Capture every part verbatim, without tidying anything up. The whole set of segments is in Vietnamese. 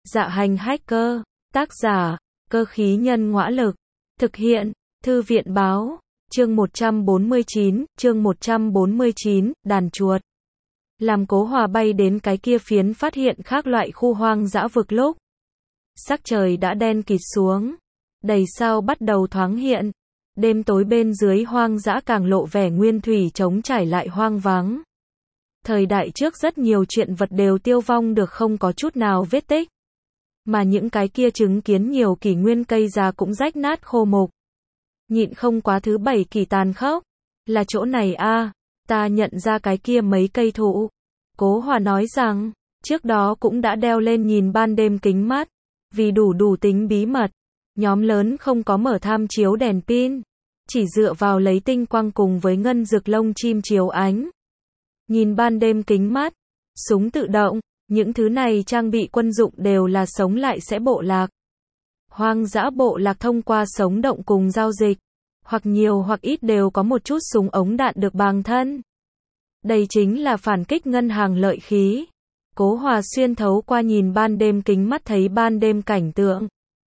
Dạ hành hacker, tác giả, cơ khí nhân ngõa lực, thực hiện, thư viện báo, chương một trăm bốn mươi chín, chương một trăm bốn mươi chín, đàn chuột. Làm Cố Hòa bay đến cái kia phiến phát hiện khác loại khu hoang dã vực lúc. Sắc trời đã đen kịt xuống, đầy sao bắt đầu thoáng hiện, đêm tối bên dưới hoang dã càng lộ vẻ nguyên thủy trống trải lại hoang vắng. Thời đại trước rất nhiều chuyện vật đều tiêu vong được không có chút nào vết tích. Mà những cái kia chứng kiến nhiều kỷ nguyên cây già cũng rách nát khô mục. Nhịn không quá thứ bảy kỳ tàn khốc. Là chỗ này a, ta nhận ra cái kia mấy cây thụ. Cố Hòa nói rằng, trước đó cũng đã đeo lên nhìn ban đêm kính mắt. Vì đủ đủ tính bí mật, nhóm lớn không có mở tham chiếu đèn pin. Chỉ dựa vào lấy tinh quang cùng với ngân dược lông chim chiếu ánh. Nhìn ban đêm kính mắt, súng tự động, những thứ này trang bị quân dụng đều là sống lại sẽ bộ lạc. Hoang dã bộ lạc thông qua sống động cùng giao dịch, hoặc nhiều hoặc ít đều có một chút súng ống đạn được bằng thân. Đây chính là phản kích ngân hàng lợi khí. Cố Hòa xuyên thấu qua nhìn ban đêm kính mắt thấy ban đêm cảnh tượng.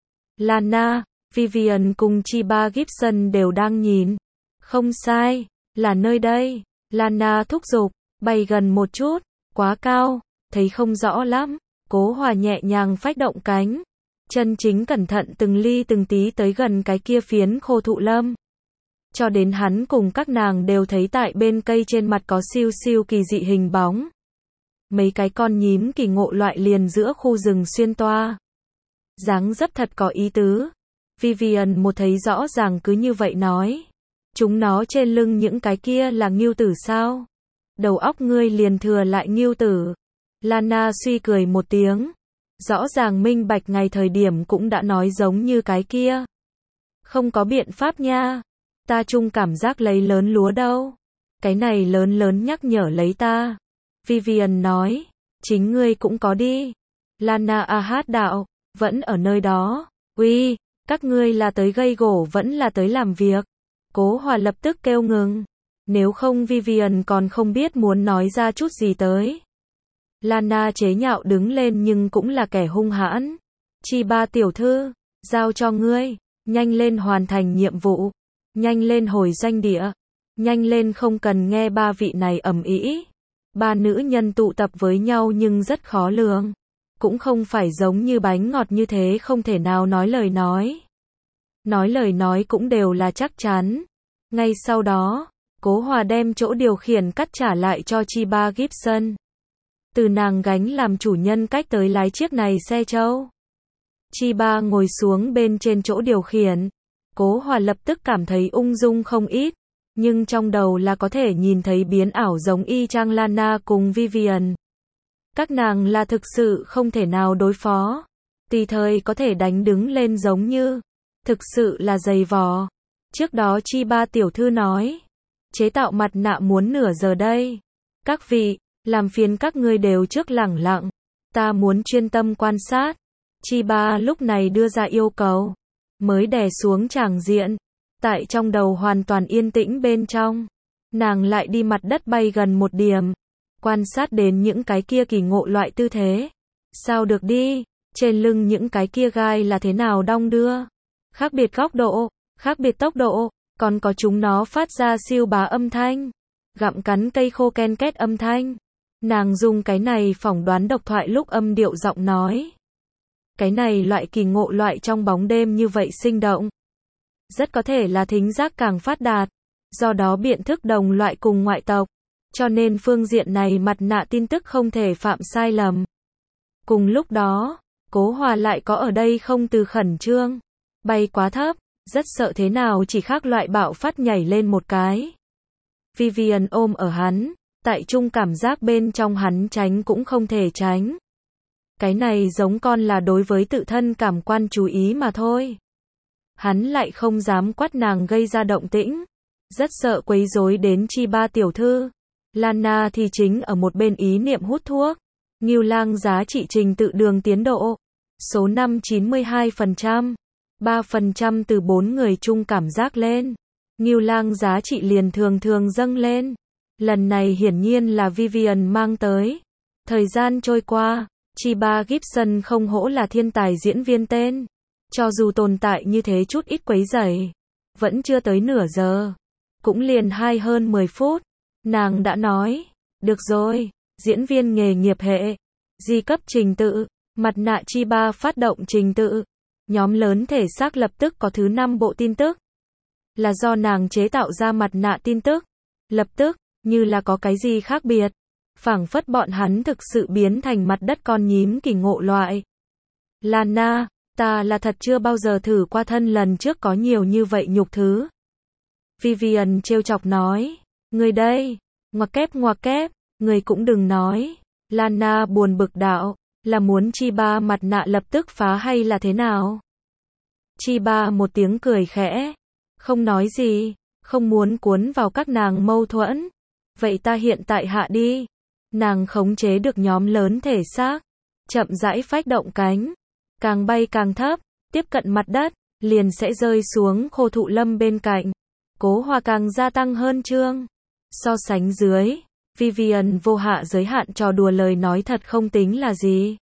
Lana, Vivian cùng Chiba Gibson đều đang nhìn. Không sai, là nơi đây. Lana thúc giục, bay gần một chút, quá cao, thấy không rõ lắm. Cố Hòa nhẹ nhàng phách động cánh, chân chính cẩn thận từng ly từng tí tới gần cái kia phiến khô thụ lâm. Cho đến hắn cùng các nàng đều thấy tại bên cây trên mặt có siêu siêu kỳ dị hình bóng. Mấy cái con nhím kỳ ngộ loại liền giữa khu rừng xuyên toa. Dáng dấp thật có ý tứ. Vivian một thấy rõ ràng cứ như vậy nói. Chúng nó trên lưng những cái kia là ngưu tử sao? Đầu óc ngươi liền thừa lại ngưu tử. Lana suy cười một tiếng. Rõ ràng minh bạch ngày thời điểm cũng đã nói giống như cái kia. Không có biện pháp nha. Ta chung cảm giác lấy lớn lúa đâu. Cái này lớn lớn nhắc nhở lấy ta. Vivian nói. Chính ngươi cũng có đi. Lana a hát đạo. Vẫn ở nơi đó. Uy, các ngươi là tới gây gổ vẫn là tới làm việc. Cố Hòa lập tức kêu ngừng. Nếu không Vivian còn không biết muốn nói ra chút gì tới. Lana chế nhạo đứng lên nhưng cũng là kẻ hung hãn. Chiba tiểu thư, giao cho ngươi, nhanh lên hoàn thành nhiệm vụ, nhanh lên hồi doanh địa, nhanh lên không cần nghe ba vị này ầm ĩ. Ba nữ nhân tụ tập với nhau nhưng rất khó lường, cũng không phải giống như bánh ngọt như thế không thể nào nói lời nói. Nói lời nói cũng đều là chắc chắn. Ngay sau đó, Cố Hòa đem chỗ điều khiển cắt trả lại cho Chiba Gibson. Từ nàng gánh làm chủ nhân cách tới lái chiếc này xe trâu. Chiba ngồi xuống bên trên chỗ điều khiển. Cố Hòa lập tức cảm thấy ung dung không ít. Nhưng trong đầu là có thể nhìn thấy biến ảo giống y chang Lana cùng Vivian. Các nàng là thực sự không thể nào đối phó. Tùy thời có thể đánh đứng lên giống như. Thực sự là dày vò. Trước đó Chiba tiểu thư nói. Chế tạo mặt nạ muốn nửa giờ đây. Các vị, làm phiền các ngươi đều trước lẳng lặng. Ta muốn chuyên tâm quan sát. Chiba lúc này đưa ra yêu cầu. Mới đè xuống tràng diện. Tại trong đầu hoàn toàn yên tĩnh bên trong. Nàng lại đi mặt đất bay gần một điểm. Quan sát đến những cái kia kỳ ngộ loại tư thế. Sao được đi? Trên lưng những cái kia gai là thế nào đong đưa? Khác biệt góc độ, khác biệt tốc độ. Còn có chúng nó phát ra siêu bá âm thanh. Gặm cắn cây khô ken két âm thanh. Nàng dùng cái này phỏng đoán độc thoại lúc âm điệu giọng nói. Cái này loại kỳ ngộ loại trong bóng đêm như vậy sinh động. Rất có thể là thính giác càng phát đạt. Do đó biện thức đồng loại cùng ngoại tộc. Cho nên phương diện này mặt nạ tin tức không thể phạm sai lầm. Cùng lúc đó, Cố Hòa lại có ở đây không từ khẩn trương. Bay quá thấp, rất sợ thế nào chỉ khác loại bạo phát nhảy lên một cái. Vivian ôm ở hắn. Tại chung cảm giác bên trong hắn tránh cũng không thể tránh. Cái này giống con là đối với tự thân cảm quan chú ý mà thôi. Hắn lại không dám quát nàng gây ra động tĩnh. Rất sợ quấy rối đến Chiba tiểu thư. Lana thì chính ở một bên ý niệm hút thuốc. Ngưu lang giá trị trình tự đường tiến độ. Số năm chín mươi hai phần trăm. ba phần trăm từ bốn người chung cảm giác lên. Ngưu lang giá trị liền thường thường dâng lên. Lần này hiển nhiên là Vivian mang tới. Thời gian trôi qua, Chiba Gibson không hổ là thiên tài diễn viên tên. Cho dù tồn tại như thế chút ít quấy rầy, vẫn chưa tới nửa giờ, cũng liền hai hơn mười phút, nàng đã nói, được rồi, diễn viên nghề nghiệp hệ, di cấp trình tự, mặt nạ Chiba phát động trình tự, nhóm lớn thể xác lập tức có thứ năm bộ tin tức, là do nàng chế tạo ra mặt nạ tin tức, lập tức, như là có cái gì khác biệt, phảng phất bọn hắn thực sự biến thành mặt đất con nhím kỳ ngộ loại. Lana, ta là thật chưa bao giờ thử qua thân lần trước có nhiều như vậy nhục thứ. Vivian trêu chọc nói, người đây, ngoặc kép ngoặc kép, người cũng đừng nói. Lana buồn bực đạo, là muốn Chiba mặt nạ lập tức phá hay là thế nào? Chiba một tiếng cười khẽ, không nói gì, không muốn cuốn vào các nàng mâu thuẫn. Vậy ta hiện tại hạ đi. Nàng khống chế được nhóm lớn thể xác, chậm rãi phách động cánh, càng bay càng thấp, tiếp cận mặt đất, liền sẽ rơi xuống khô thụ lâm bên cạnh. Cố Hòa càng gia tăng hơn chương. So sánh dưới, Vivian vô hạ giới hạn trò đùa lời nói thật không tính là gì.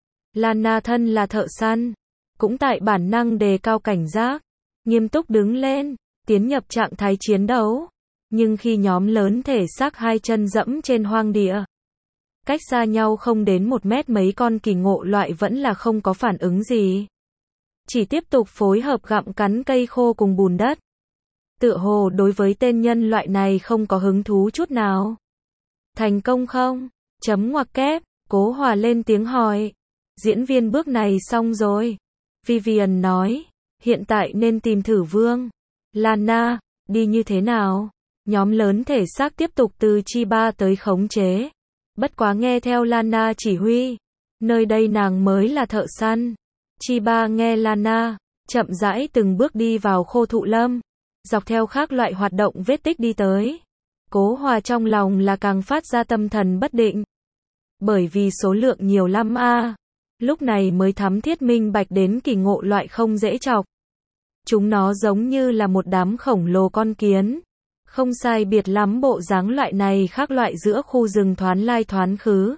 Lana thân là thợ săn, cũng tại bản năng đề cao cảnh giác, nghiêm túc đứng lên, tiến nhập trạng thái chiến đấu. Nhưng khi nhóm lớn thể xác hai chân dẫm trên hoang địa, cách xa nhau không đến một mét mấy con kỳ ngộ loại vẫn là không có phản ứng gì. Chỉ tiếp tục phối hợp gặm cắn cây khô cùng bùn đất. Tựa hồ đối với tên nhân loại này không có hứng thú chút nào. Thành công không? Chấm ngoặc kép, Cố Hòa lên tiếng hỏi. Diễn viên bước này xong rồi. Vivian nói, hiện tại nên tìm thử vương. Lana, đi như thế nào? Nhóm lớn thể xác tiếp tục từ Chiba tới khống chế. Bất quá nghe theo Lana chỉ huy. Nơi đây nàng mới là thợ săn. Chiba nghe Lana, chậm rãi từng bước đi vào khô thụ lâm. Dọc theo các loại hoạt động vết tích đi tới. Cố Hòa trong lòng là càng phát ra tâm thần bất định. Bởi vì số lượng nhiều lắm a. Lúc này mới thắm thiết minh bạch đến kỳ ngộ loại không dễ chọc. Chúng nó giống như là một đám khổng lồ con kiến. Không sai biệt lắm bộ dáng loại này khác loại giữa khu rừng thoán lai thoán khứ.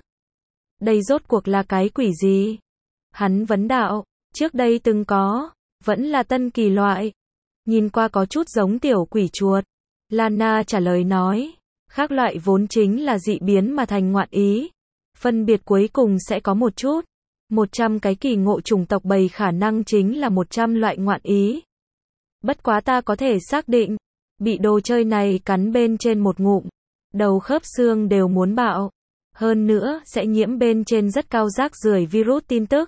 Đây rốt cuộc là cái quỷ gì? Hắn vấn đạo, trước đây từng có, vẫn là tân kỳ loại. Nhìn qua có chút giống tiểu quỷ chuột. Lana trả lời nói, khác loại vốn chính là dị biến mà thành ngoạn ý. Phân biệt cuối cùng sẽ có một chút. một trăm cái kỳ ngộ chủng tộc bầy khả năng chính là một trăm loại ngoạn ý. Bất quá ta có thể xác định, bị đồ chơi này cắn bên trên một ngụm, đầu khớp xương đều muốn bạo. Hơn nữa, sẽ nhiễm bên trên rất cao rác rưởi virus tin tức.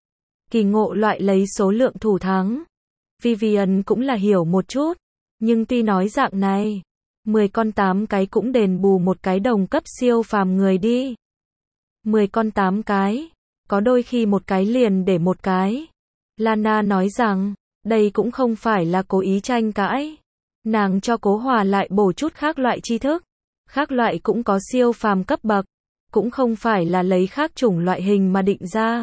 Kỳ ngộ loại lấy số lượng thủ thắng. Vivian cũng là hiểu một chút, nhưng tuy nói dạng này, mười con tám cái cũng đền bù một cái đồng cấp siêu phàm người đi. mười con tám cái, có đôi khi một cái liền để một cái. Lana nói rằng, đây cũng không phải là cố ý tranh cãi. Nàng cho Cố Hòa lại bổ chút khác loại tri thức. Khác loại cũng có siêu phàm cấp bậc, cũng không phải là lấy khác chủng loại hình mà định ra,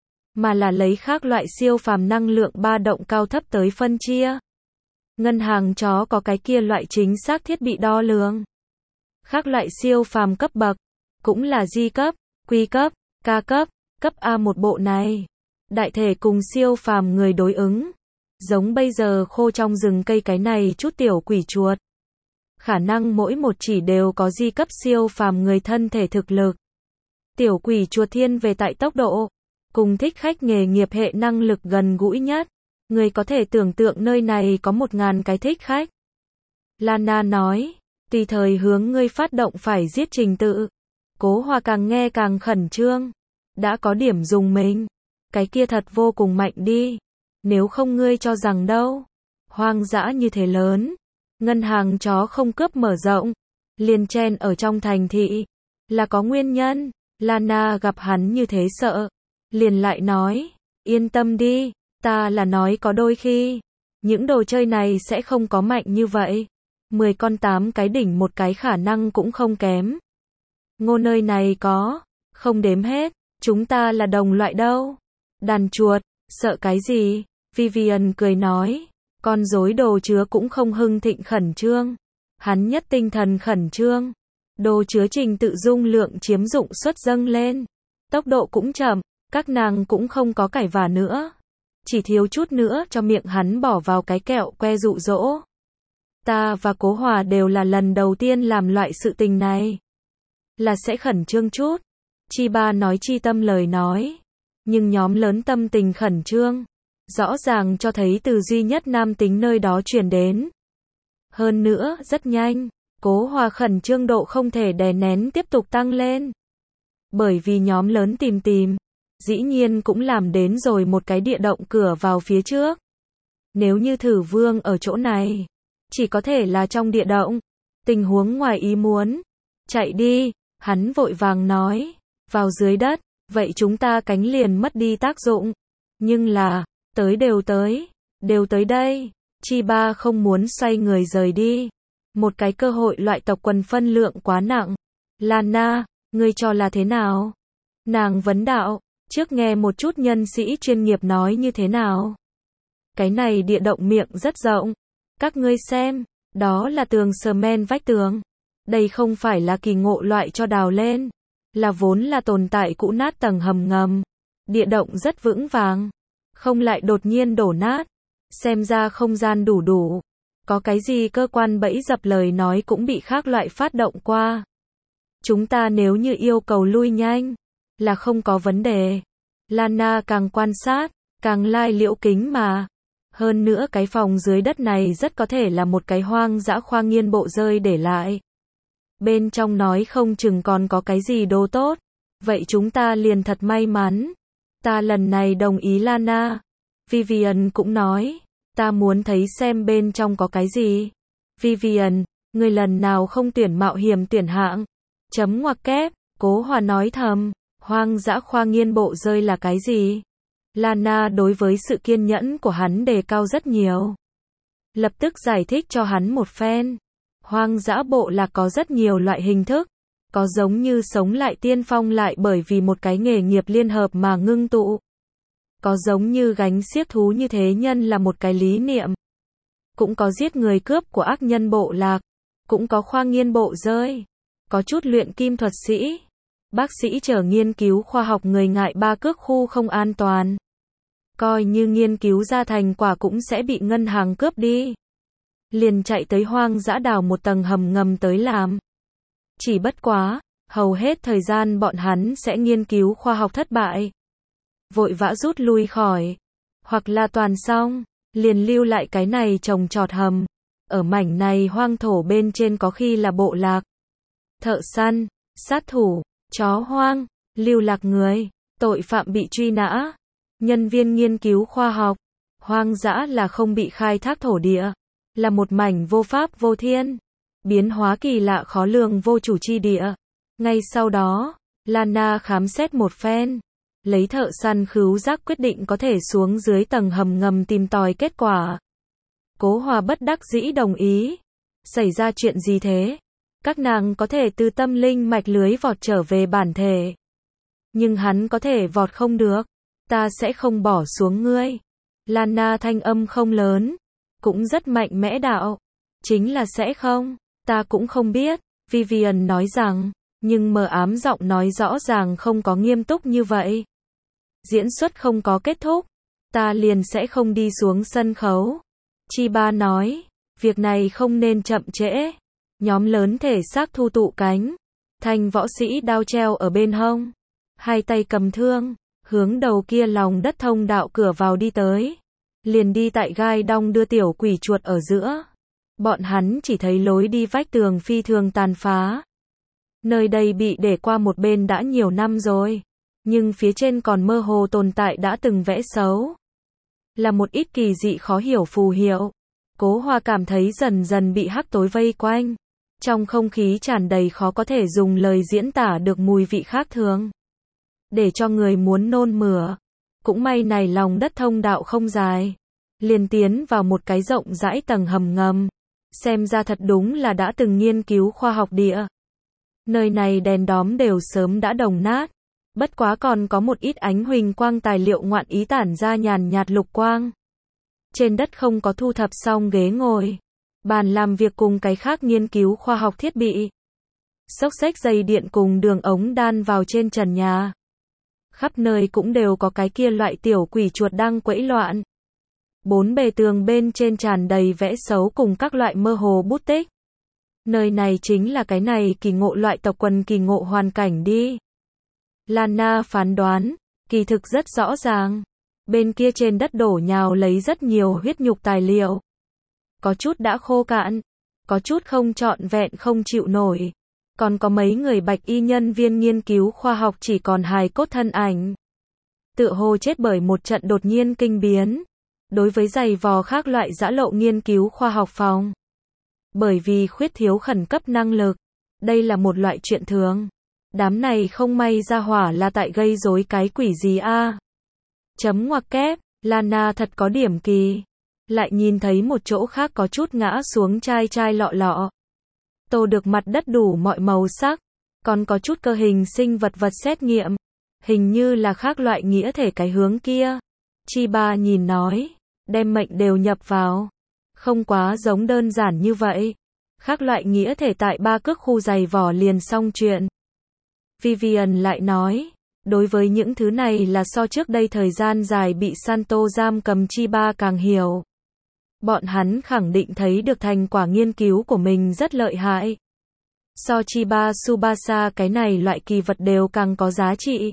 mà là lấy khác loại siêu phàm năng lượng ba động cao thấp tới phân chia. Ngân hàng chó có cái kia loại chính xác thiết bị đo lường. Khác loại siêu phàm cấp bậc, cũng là G cấp, Q cấp, K cấp, cấp A một bộ này. Đại thể cùng siêu phàm người đối ứng. Giống bây giờ khô trong rừng cây cái này chút tiểu quỷ chuột. Khả năng mỗi một chỉ đều có G cấp siêu phàm người thân thể thực lực. Tiểu quỷ chuột thiên về tại tốc độ. Cùng thích khách nghề nghiệp hệ năng lực gần gũi nhất. Người có thể tưởng tượng nơi này có một ngàn cái thích khách. Lana nói, tùy thời hướng ngươi phát động phải giết trình tự. Cố Hòa càng nghe càng khẩn trương. Đã có điểm dùng mình. Cái kia thật vô cùng mạnh đi. Nếu không ngươi cho rằng đâu. Hoang dã như thế lớn. Ngân hàng chó không cướp mở rộng. Liền chen ở trong thành thị. Là có nguyên nhân. Lana gặp hắn như thế sợ. Liền lại nói. Yên tâm đi. Ta là nói có đôi khi. Những đồ chơi này sẽ không có mạnh như vậy. Mười con tám cái đỉnh một cái khả năng cũng không kém. Ngô nơi này có. Không đếm hết. Chúng ta là đồng loại đâu. Đàn chuột. Sợ cái gì? Vivian cười nói. Con rối đồ chứa cũng không hưng thịnh khẩn trương. Hắn nhất tinh thần khẩn trương. Đồ chứa trình tự dung lượng chiếm dụng suất dâng lên. Tốc độ cũng chậm, các nàng cũng không có cãi vã nữa. Chỉ thiếu chút nữa cho miệng hắn bỏ vào cái kẹo que dụ dỗ. Ta và Cố Hòa đều là lần đầu tiên làm loại sự tình này. Là sẽ khẩn trương chút. Chi Ba nói chi tâm lời nói. Nhưng nhóm lớn tâm tình khẩn trương. Rõ ràng cho thấy từ duy nhất nam tính nơi đó truyền đến. Hơn nữa, rất nhanh. Cố Hòa khẩn trương độ không thể đè nén tiếp tục tăng lên. Bởi vì nhóm lớn tìm tìm. Dĩ nhiên cũng làm đến rồi một cái địa động cửa vào phía trước. Nếu như Thử Vương ở chỗ này. Chỉ có thể là trong địa động. Tình huống ngoài ý muốn. Chạy đi, hắn vội vàng nói. Vào dưới đất, vậy chúng ta cánh liền mất đi tác dụng. Nhưng là, tới đều tới. Đều tới đây. Chi Ba không muốn xoay người rời đi. Một cái cơ hội loại tộc quần phân lượng quá nặng. Lana, ngươi cho là thế nào? Nàng vấn đạo, trước nghe một chút nhân sĩ chuyên nghiệp nói như thế nào? Cái này địa động miệng rất rộng. Các ngươi xem, đó là tường cement vách tường. Đây không phải là kỳ ngộ loại cho đào lên. Là vốn là tồn tại cũ nát tầng hầm ngầm. Địa động rất vững vàng. Không lại đột nhiên đổ nát. Xem ra không gian đủ đủ. Có cái gì cơ quan bẫy dập lời nói cũng bị khác loại phát động qua. Chúng ta nếu như yêu cầu lui nhanh, là không có vấn đề. Lana càng quan sát, càng lai liễu kính mà. Hơn nữa cái phòng dưới đất này rất có thể là một cái hoang dã khoa nghiên bộ rơi để lại. Bên trong nói không chừng còn có cái gì đồ tốt. Vậy chúng ta liền thật may mắn. Ta lần này đồng ý Lana. Vivian cũng nói. Ta muốn thấy xem bên trong có cái gì. Vivian, người lần nào không tuyển mạo hiểm tuyển hạng. Chấm ngoặc kép, Cố Hòa nói thầm. Hoang dã khoa nghiên bộ rơi là cái gì? Lana đối với sự kiên nhẫn của hắn đề cao rất nhiều. Lập tức giải thích cho hắn một phen. Hoang dã bộ lạc có rất nhiều loại hình thức. Có giống như sống lại tiên phong lại bởi vì một cái nghề nghiệp liên hợp mà ngưng tụ. Có giống như gánh xiếc thú như thế nhân là một cái lý niệm. Cũng có giết người cướp của ác nhân bộ lạc. Cũng có khoa nghiên bộ rơi. Có chút luyện kim thuật sĩ. Bác sĩ chờ nghiên cứu khoa học người ngại ba cước khu không an toàn. Coi như nghiên cứu ra thành quả cũng sẽ bị ngân hàng cướp đi. Liền chạy tới hoang dã đào một tầng hầm ngầm tới làm. Chỉ bất quá, hầu hết thời gian bọn hắn sẽ nghiên cứu khoa học thất bại. Vội vã rút lui khỏi. Hoặc là toàn xong, liền lưu lại cái này trồng trọt hầm. Ở mảnh này hoang thổ bên trên có khi là bộ lạc. Thợ săn, sát thủ, chó hoang, lưu lạc người, tội phạm bị truy nã, nhân viên nghiên cứu khoa học. Hoang dã là không bị khai thác thổ địa. Là một mảnh vô pháp vô thiên. Biến hóa kỳ lạ khó lường vô chủ chi địa. Ngay sau đó, Lana khám xét một phen. Lấy thợ săn khứu giác quyết định có thể xuống dưới tầng hầm ngầm tìm tòi kết quả. Cố Hòa bất đắc dĩ đồng ý. Xảy ra chuyện gì thế? Các nàng có thể từ tâm linh mạch lưới vọt trở về bản thể. Nhưng hắn có thể vọt không được. Ta sẽ không bỏ xuống ngươi. Lana thanh âm không lớn. Cũng rất mạnh mẽ đạo. Chính là sẽ không. Ta cũng không biết. Vivian nói rằng. Nhưng mờ ám giọng nói rõ ràng không có nghiêm túc như vậy. Diễn xuất không có kết thúc. Ta liền sẽ không đi xuống sân khấu. Chi Ba nói. Việc này không nên chậm trễ. Nhóm lớn thể xác thu tụ cánh. Thanh võ sĩ đao treo ở bên hông. Hai tay cầm thương. Hướng đầu kia lòng đất thông đạo cửa vào đi tới. Liền đi tại gai đong đưa tiểu quỷ chuột ở giữa. Bọn hắn chỉ thấy lối đi vách tường phi thường tàn phá. Nơi đây bị để qua một bên đã nhiều năm rồi. Nhưng phía trên còn mơ hồ tồn tại đã từng vẽ xấu. Là một ít kỳ dị khó hiểu phù hiệu. Cố Hòa cảm thấy dần dần bị hắc tối vây quanh. Trong không khí tràn đầy khó có thể dùng lời diễn tả được mùi vị khác thường. Để cho người muốn nôn mửa. Cũng may này lòng đất thông đạo không dài. Liền tiến vào một cái rộng rãi tầng hầm ngầm. Xem ra thật đúng là đã từng nghiên cứu khoa học địa. Nơi này đèn đóm đều sớm đã đồng nát. Bất quá còn có một ít ánh huỳnh quang tài liệu ngoạn ý tản ra nhàn nhạt lục quang. Trên đất không có thu thập xong ghế ngồi. Bàn làm việc cùng cái khác nghiên cứu khoa học thiết bị. Xốc xếch dây điện cùng đường ống đan vào trên trần nhà. Khắp nơi cũng đều có cái kia loại tiểu quỷ chuột đang quẫy loạn. Bốn bề tường bên trên tràn đầy vẽ xấu cùng các loại mơ hồ bút tích. Nơi này chính là cái này kỳ ngộ loại tộc quần kỳ ngộ hoàn cảnh đi. Lana phán đoán, kỳ thực rất rõ ràng. Bên kia trên đất đổ nhào lấy rất nhiều huyết nhục tài liệu. Có chút đã khô cạn, có chút không trọn vẹn không chịu nổi. Còn có mấy người bạch y nhân viên nghiên cứu khoa học chỉ còn hài cốt thân ảnh. Tựa hồ chết bởi một trận đột nhiên kinh biến. Đối với giày vò khác loại dã lộ nghiên cứu khoa học phòng. Bởi vì khuyết thiếu khẩn cấp năng lực. Đây là một loại chuyện thường. Đám này không may ra hỏa là tại gây rối cái quỷ gì a? À? Chấm ngoặc kép, Lana thật có điểm kỳ. Lại nhìn thấy một chỗ khác có chút ngã xuống chai chai lọ lọ. Tô được mặt đất đủ mọi màu sắc. Còn có chút cơ hình sinh vật vật xét nghiệm. Hình như là khác loại nghĩa thể cái hướng kia. Chiba nhìn nói. Đem mệnh đều nhập vào. Không quá giống đơn giản như vậy. Khác loại nghĩa thể tại ba cước khu giày vỏ liền xong chuyện. Vivian lại nói. Đối với những thứ này là so trước đây thời gian dài bị Santo giam cầm Chiba càng hiểu. Bọn hắn khẳng định thấy được thành quả nghiên cứu của mình rất lợi hại. So Chiba Tsubasa cái này loại kỳ vật đều càng có giá trị.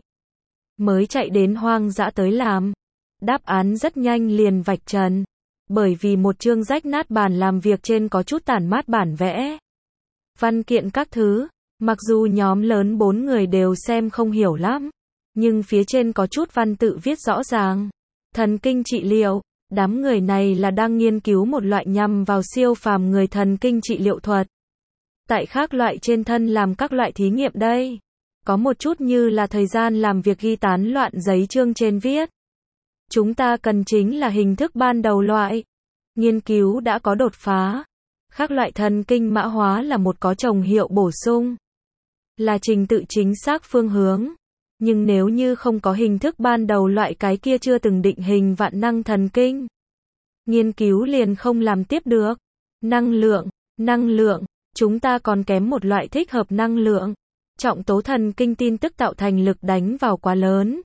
Mới chạy đến hoang dã tới làm. Đáp án rất nhanh liền vạch trần. Bởi vì một chương rách nát bàn làm việc trên có chút tản mát bản vẽ. Văn kiện các thứ. Mặc dù nhóm lớn bốn người đều xem không hiểu lắm. Nhưng phía trên có chút văn tự viết rõ ràng. Thần kinh trị liệu. Đám người này là đang nghiên cứu một loại nhằm vào siêu phàm người thần kinh trị liệu thuật. Tại khác loại trên thân làm các loại thí nghiệm đây. Có một chút như là thời gian làm việc ghi tán loạn giấy chương trên viết. Chúng ta cần chính là hình thức ban đầu loại. Nghiên cứu đã có đột phá. Khác loại thần kinh mã hóa là một có chồng hiệu bổ sung. Là trình tự chính xác phương hướng. Nhưng nếu như không có hình thức ban đầu loại cái kia chưa từng định hình vạn năng thần kinh. Nghiên cứu liền không làm tiếp được. Năng lượng, năng lượng, chúng ta còn kém một loại thích hợp năng lượng. Trọng tố thần kinh tin tức tạo thành lực đánh vào quá lớn.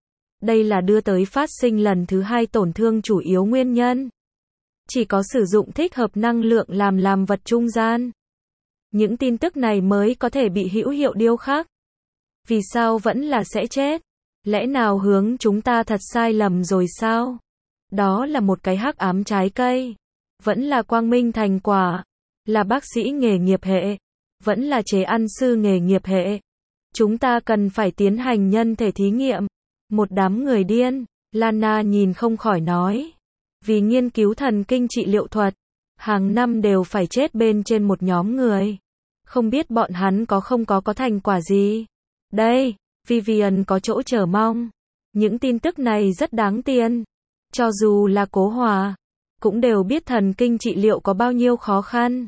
Đây là đưa tới phát sinh lần thứ hai tổn thương chủ yếu nguyên nhân. Chỉ có sử dụng thích hợp năng lượng làm làm vật trung gian. Những tin tức này mới có thể bị hữu hiệu điêu khắc. Vì sao vẫn là sẽ chết? Lẽ nào hướng chúng ta thật sai lầm rồi sao? Đó là một cái hắc ám trái cây. Vẫn là quang minh thành quả. Là bác sĩ nghề nghiệp hệ. Vẫn là chế ăn sư nghề nghiệp hệ. Chúng ta cần phải tiến hành nhân thể thí nghiệm. Một đám người điên. Lana nhìn không khỏi nói. Vì nghiên cứu thần kinh trị liệu thuật. Hàng năm đều phải chết bên trên một nhóm người. Không biết bọn hắn có không có có thành quả gì. Đây, Vivian có chỗ chờ mong. Những tin tức này rất đáng tiền. Cho dù là Cố Hòa, cũng đều biết thần kinh trị liệu có bao nhiêu khó khăn.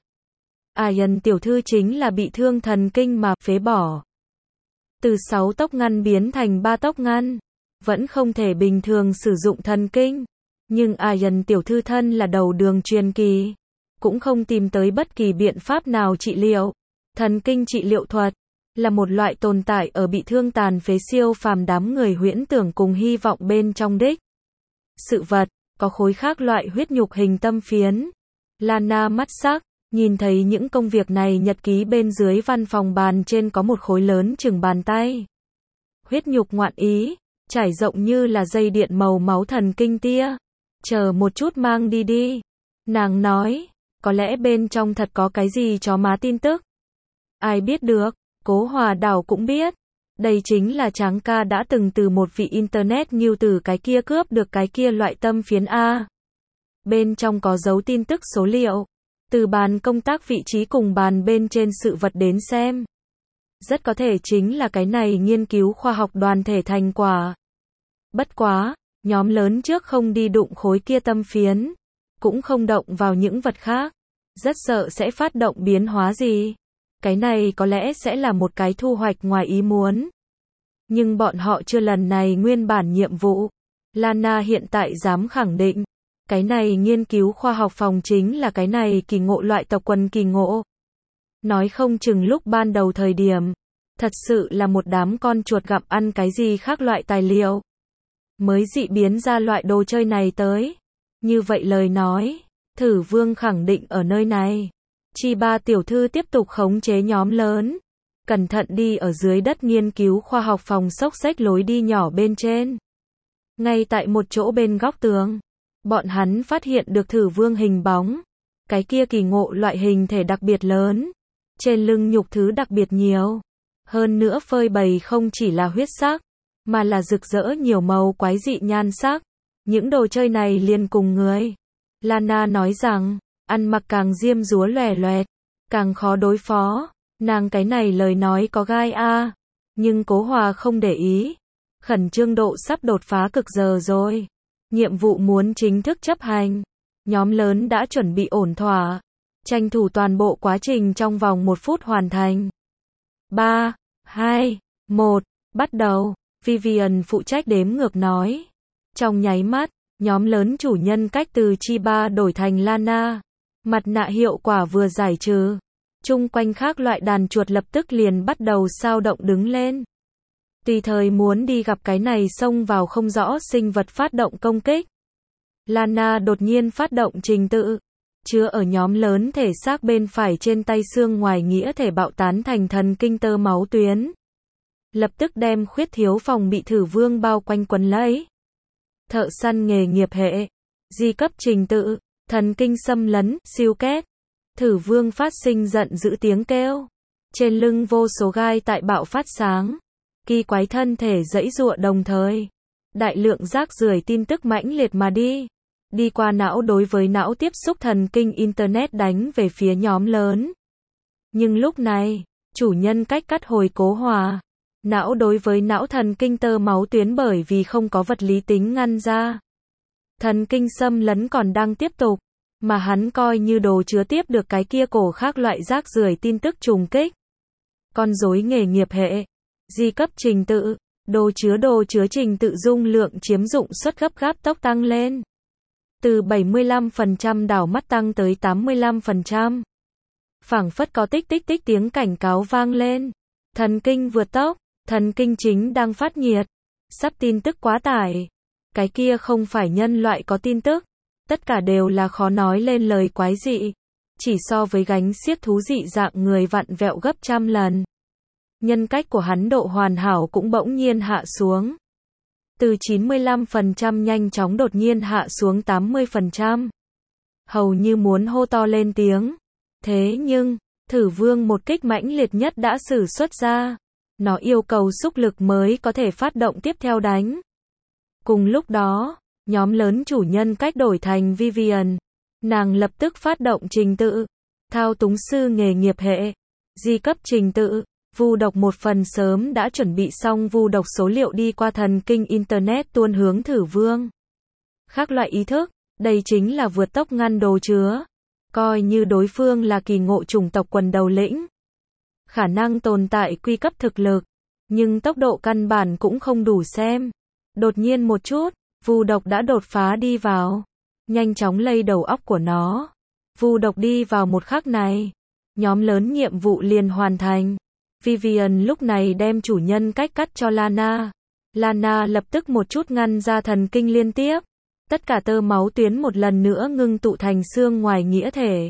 Ian tiểu thư chính là bị thương thần kinh mà phế bỏ. Từ sáu tốc ngăn biến thành ba tốc ngăn. Vẫn không thể bình thường sử dụng thần kinh. Nhưng Ian tiểu thư thân là đầu đường truyền kỳ. Cũng không tìm tới bất kỳ biện pháp nào trị liệu. Thần kinh trị liệu thuật. Là một loại tồn tại ở bị thương tàn phế siêu phàm đám người huyễn tưởng cùng hy vọng bên trong đích. Sự vật, có khối khác loại huyết nhục hình tâm phiến. Lana mắt sắc, nhìn thấy những công việc này nhật ký bên dưới văn phòng bàn trên có một khối lớn chừng bàn tay. Huyết nhục ngoạn ý, trải rộng như là dây điện màu máu thần kinh tia. Chờ một chút mang đi đi. Nàng nói, có lẽ bên trong thật có cái gì chó má tin tức. Ai biết được. Cố Hòa Đào cũng biết. Đây chính là Tráng ca đã từng từ một vị internet nghiêu từ cái kia cướp được cái kia loại tâm phiến A. Bên trong có dấu tin tức số liệu. Từ bàn công tác vị trí cùng bàn bên trên sự vật đến xem. Rất có thể chính là cái này nghiên cứu khoa học đoàn thể thành quả. Bất quá, nhóm lớn trước không đi đụng khối kia tâm phiến. Cũng không động vào những vật khác. Rất sợ sẽ phát động biến hóa gì. Cái này có lẽ sẽ là một cái thu hoạch ngoài ý muốn. Nhưng bọn họ chưa lần này nguyên bản nhiệm vụ. Lana hiện tại dám khẳng định. Cái này nghiên cứu khoa học phòng chính là cái này kỳ ngộ loại tộc quần kỳ ngộ. Nói không chừng lúc ban đầu thời điểm. Thật sự là một đám con chuột gặm ăn cái gì khác loại tài liệu. Mới dị biến ra loại đồ chơi này tới. Như vậy lời nói, Thử Vương khẳng định ở nơi này. Chi Ba tiểu thư tiếp tục khống chế nhóm lớn. Cẩn thận đi ở dưới đất nghiên cứu khoa học phòng xốc xếch lối đi nhỏ bên trên. Ngay tại một chỗ bên góc tường, bọn hắn phát hiện được Thử Vương hình bóng. Cái kia kỳ ngộ loại hình thể đặc biệt lớn. Trên lưng nhục thứ đặc biệt nhiều. Hơn nữa phơi bày không chỉ là huyết sắc, mà là rực rỡ nhiều màu quái dị nhan sắc. Những đồ chơi này liền cùng người. Lana nói rằng, ăn mặc càng diêm dúa lòe loẹt, càng khó đối phó. Nàng cái này lời nói có gai a, nhưng Cố Hòa không để ý. Khẩn trương độ sắp đột phá cực giờ rồi. Nhiệm vụ muốn chính thức chấp hành. Nhóm lớn đã chuẩn bị ổn thỏa. Tranh thủ toàn bộ quá trình trong vòng một phút hoàn thành. ba, hai, một, bắt đầu. Vivian phụ trách đếm ngược nói. Trong nháy mắt, nhóm lớn chủ nhân cách từ Chi Ba đổi thành Lana. Mặt nạ hiệu quả vừa giải trừ. Chung quanh khác loại đàn chuột lập tức liền bắt đầu sao động đứng lên. Tùy thời muốn đi gặp cái này xông vào không rõ sinh vật phát động công kích. Lana đột nhiên phát động trình tự. Chứa ở nhóm lớn thể xác bên phải trên tay xương ngoài nghĩa thể bạo tán thành thần kinh tơ máu tuyến. Lập tức đem khuyết thiếu phòng bị Thử Vương bao quanh quấn lấy. Thợ săn nghề nghiệp hệ. Di cấp trình tự. Thần kinh xâm lấn, siêu két. Thử Vương phát sinh giận dữ tiếng kêu. Trên lưng vô số gai tại bạo phát sáng. Kỳ quái thân thể giãy giụa đồng thời. Đại lượng rác rưởi tin tức mãnh liệt mà đi. Đi qua não đối với não tiếp xúc thần kinh Internet đánh về phía nhóm lớn. Nhưng lúc này, chủ nhân cách cắt hồi Cố Hòa. Não đối với não thần kinh tơ máu tuyến bởi vì không có vật lý tính ngăn ra. Thần kinh xâm lấn còn đang tiếp tục. Mà hắn coi như đồ chứa tiếp được cái kia cổ khác loại rác rưởi tin tức trùng kích. Con rối nghề nghiệp hệ. Di cấp trình tự. Đồ chứa đồ chứa trình tự dung lượng chiếm dụng suất gấp gáp tốc tăng lên. Từ bảy mươi lăm phần trăm đảo mắt tăng tới tám mươi lăm phần trăm. Phảng phất có tích tích tích tiếng cảnh cáo vang lên. Thần kinh vượt tốc. Thần kinh chính đang phát nhiệt. Sắp tin tức quá tải. Cái kia không phải nhân loại có tin tức. Tất cả đều là khó nói lên lời quái dị. Chỉ so với gánh xiếc thú dị dạng người vặn vẹo gấp trăm lần. Nhân cách của hắn độ hoàn hảo cũng bỗng nhiên hạ xuống. Từ chín mươi lăm phần trăm nhanh chóng đột nhiên hạ xuống tám mươi phần trăm. Hầu như muốn hô to lên tiếng. Thế nhưng, Thử Vương một kích mãnh liệt nhất đã sử xuất ra. Nó yêu cầu xúc lực mới có thể phát động tiếp theo đánh. Cùng lúc đó, nhóm lớn chủ nhân cách đổi thành Vivian. Nàng lập tức phát động trình tự. Thao túng sư nghề nghiệp hệ. Di cấp trình tự. Vu độc một phần sớm đã chuẩn bị xong vu độc số liệu đi qua thần kinh Internet tuôn hướng Thử Vương. Khác loại ý thức. Đây chính là vượt tốc ngăn đồ chứa. Coi như đối phương là kỳ ngộ chủng tộc quần đầu lĩnh. Khả năng tồn tại quy cấp thực lực. Nhưng tốc độ căn bản cũng không đủ xem. Đột nhiên một chút. Vu độc đã đột phá đi vào. Nhanh chóng lây đầu óc của nó. Vu độc đi vào một khắc này. Nhóm lớn nhiệm vụ liền hoàn thành. Vivian lúc này đem chủ nhân cách cắt cho Lana. Lana lập tức một chút ngăn ra thần kinh liên tiếp. Tất cả tơ máu tuyến một lần nữa ngưng tụ thành xương ngoài nghĩa thể.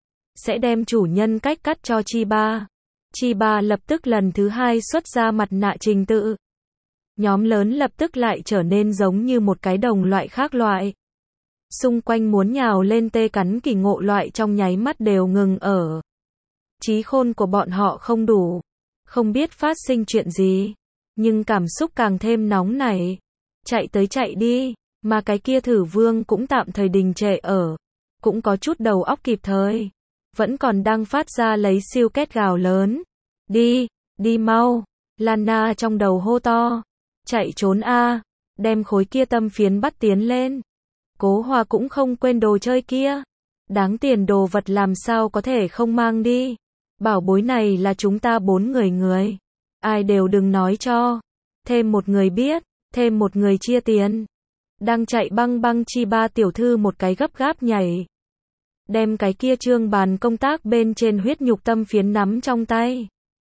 Sẽ đem chủ nhân cách cắt cho Chi Ba. Chi Ba lập tức lần thứ hai xuất ra mặt nạ trình tự. Nhóm lớn lập tức lại trở nên giống như một cái đồng loại khác loại. Xung quanh muốn nhào lên tê cắn kỳ ngộ loại trong nháy mắt đều ngừng ở. Trí khôn của bọn họ không đủ. Không biết phát sinh chuyện gì. Nhưng cảm xúc càng thêm nóng nảy. Chạy tới chạy đi. Mà cái kia Thử Vương cũng tạm thời đình trệ ở. Cũng có chút đầu óc kịp thời. Vẫn còn đang phát ra lấy siêu két gào lớn. Đi, đi mau. Lana trong đầu hô to. Chạy trốn a, đem khối kia tâm phiến bắt tiến lên. Cố Hòa cũng không quên đồ chơi kia. Đáng tiền đồ vật làm sao có thể không mang đi. Bảo bối này là chúng ta bốn người người. Ai đều đừng nói cho. Thêm một người biết, thêm một người chia tiền. Đang chạy băng băng Chi Ba tiểu thư một cái gấp gáp nhảy. Đem cái kia trương bàn công tác bên trên huyết nhục tâm phiến nắm trong tay.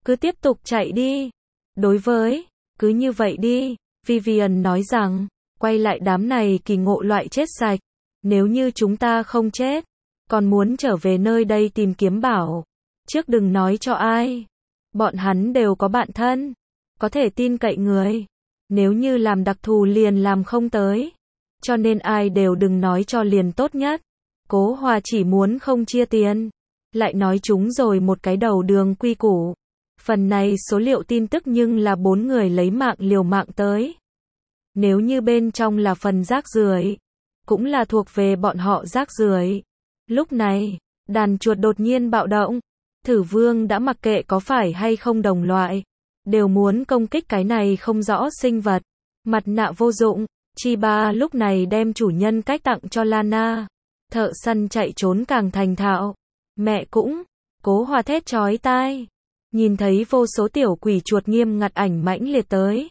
cứ tiếp tục chạy đi. Đối với, cứ như vậy đi, Vivian nói rằng, quay lại đám này kỳ ngộ loại chết sạch. Nếu như chúng ta không chết, còn muốn trở về nơi đây tìm kiếm bảo. Trước đừng nói cho ai. Bọn hắn đều có bạn thân. Có thể tin cậy người. Nếu như làm đặc thù liền làm không tới. Cho nên ai đều đừng nói cho liền tốt nhất. Cố Hòa chỉ muốn không chia tiền. Lại nói chúng rồi một cái đầu đường quy củ. Phần này số liệu tin tức nhưng là bốn người lấy mạng liều mạng tới. Nếu như bên trong là phần rác rưởi, cũng là thuộc về bọn họ rác rưởi. Lúc này, đàn chuột đột nhiên bạo động. Thử Vương đã mặc kệ có phải hay không đồng loại, đều muốn công kích cái này không rõ sinh vật. Mặt nạ vô dụng, Chiba lúc này đem chủ nhân cách tặng cho Lana. Thợ săn chạy trốn càng thành thạo. Mẹ cũng, Cố Hòa thét chói tai. Nhìn thấy vô số tiểu quỷ chuột nghiêm ngặt ảnh mãnh liệt tới.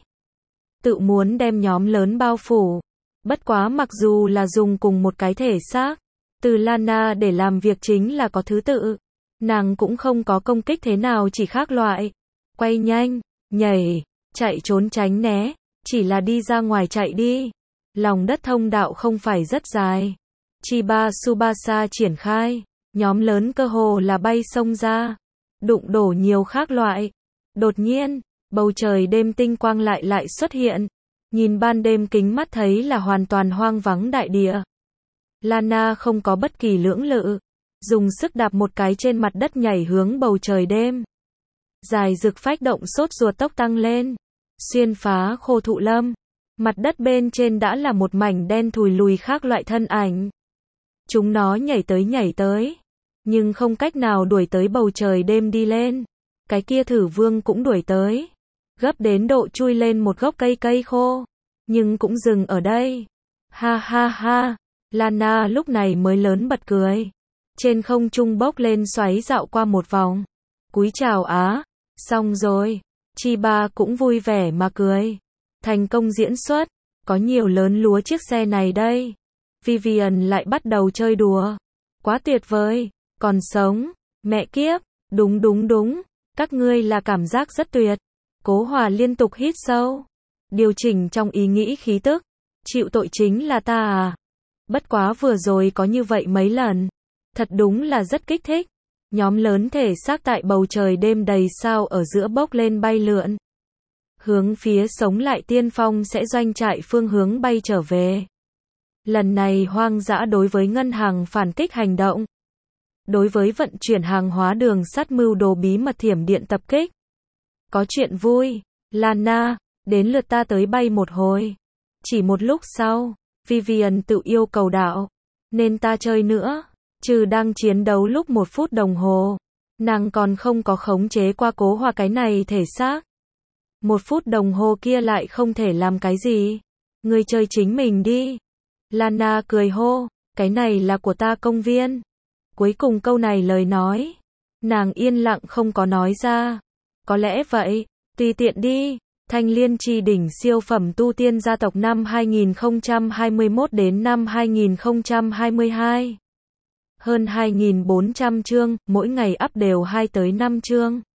Tự muốn đem nhóm lớn bao phủ. Bất quá mặc dù là dùng cùng một cái thể xác, từ Lana để làm việc chính là có thứ tự. Nàng cũng không có công kích thế nào chỉ khác loại. Quay nhanh, nhảy, chạy trốn tránh né, chỉ là đi ra ngoài chạy đi. Lòng đất thông đạo không phải rất dài. Chiba Tsubasa triển khai, nhóm lớn cơ hồ là bay sông ra, đụng đổ nhiều khác loại. Đột nhiên, bầu trời đêm tinh quang lại lại xuất hiện. Nhìn ban đêm kính mắt thấy là hoàn toàn hoang vắng đại địa. Lana không có bất kỳ lưỡng lự, dùng sức đạp một cái trên mặt đất nhảy hướng bầu trời đêm. Dài rực phách động sốt ruột tốc tăng lên, xuyên phá khô thụ lâm. Mặt đất bên trên đã là một mảnh đen thùi lùi khác loại thân ảnh. Chúng nó nhảy tới nhảy tới, nhưng không cách nào đuổi tới bầu trời đêm đi lên. Cái kia Thử Vương cũng đuổi tới, gấp đến độ chui lên một gốc cây cây khô, nhưng cũng dừng ở đây. Ha ha ha, Lana lúc này mới lớn bật cười. Trên không trung bốc lên xoáy dạo qua một vòng. Cúi chào á, xong rồi. Chiba cũng vui vẻ mà cười. Thành công diễn xuất, có nhiều lớn lúa chiếc xe này đây. Vivian lại bắt đầu chơi đùa. Quá tuyệt vời, còn sống, mẹ kiếp, đúng đúng đúng, các ngươi là cảm giác rất tuyệt. Cố Hòa liên tục hít sâu, điều chỉnh trong ý nghĩ khí tức. Chịu tội chính là ta à. Bất quá vừa rồi có như vậy mấy lần, thật đúng là rất kích thích. Nhóm lớn thể xác tại bầu trời đêm đầy sao ở giữa bốc lên bay lượn. Hướng phía sống lại tiên phong sẽ doanh trại phương hướng bay trở về. Lần này hoang dã đối với ngân hàng phản kích hành động. Đối với vận chuyển hàng hóa đường sắt mưu đồ bí mật thiểm điện tập kích. Có chuyện vui, Lana, đến lượt ta tới bay một hồi. Chỉ một lúc sau, Vivian tự yêu cầu đạo, nên ta chơi nữa. Trừ đang chiến đấu lúc một phút đồng hồ, nàng còn không có khống chế qua Cố Hòa cái này thể xác. Một phút đồng hồ kia lại không thể làm cái gì. Ngươi chơi chính mình đi. Lana cười hô, cái này là của ta công viên. Cuối cùng câu này lời nói, nàng yên lặng không có nói ra. Có lẽ vậy, tùy tiện đi. Thanh Liên Chi đỉnh siêu phẩm tu tiên gia tộc năm hai nghìn không trăm hai mươi mốt đến năm hai nghìn không trăm hai mươi hai. Hơn hai nghìn bốn trăm chương, mỗi ngày up đều hai tới năm chương.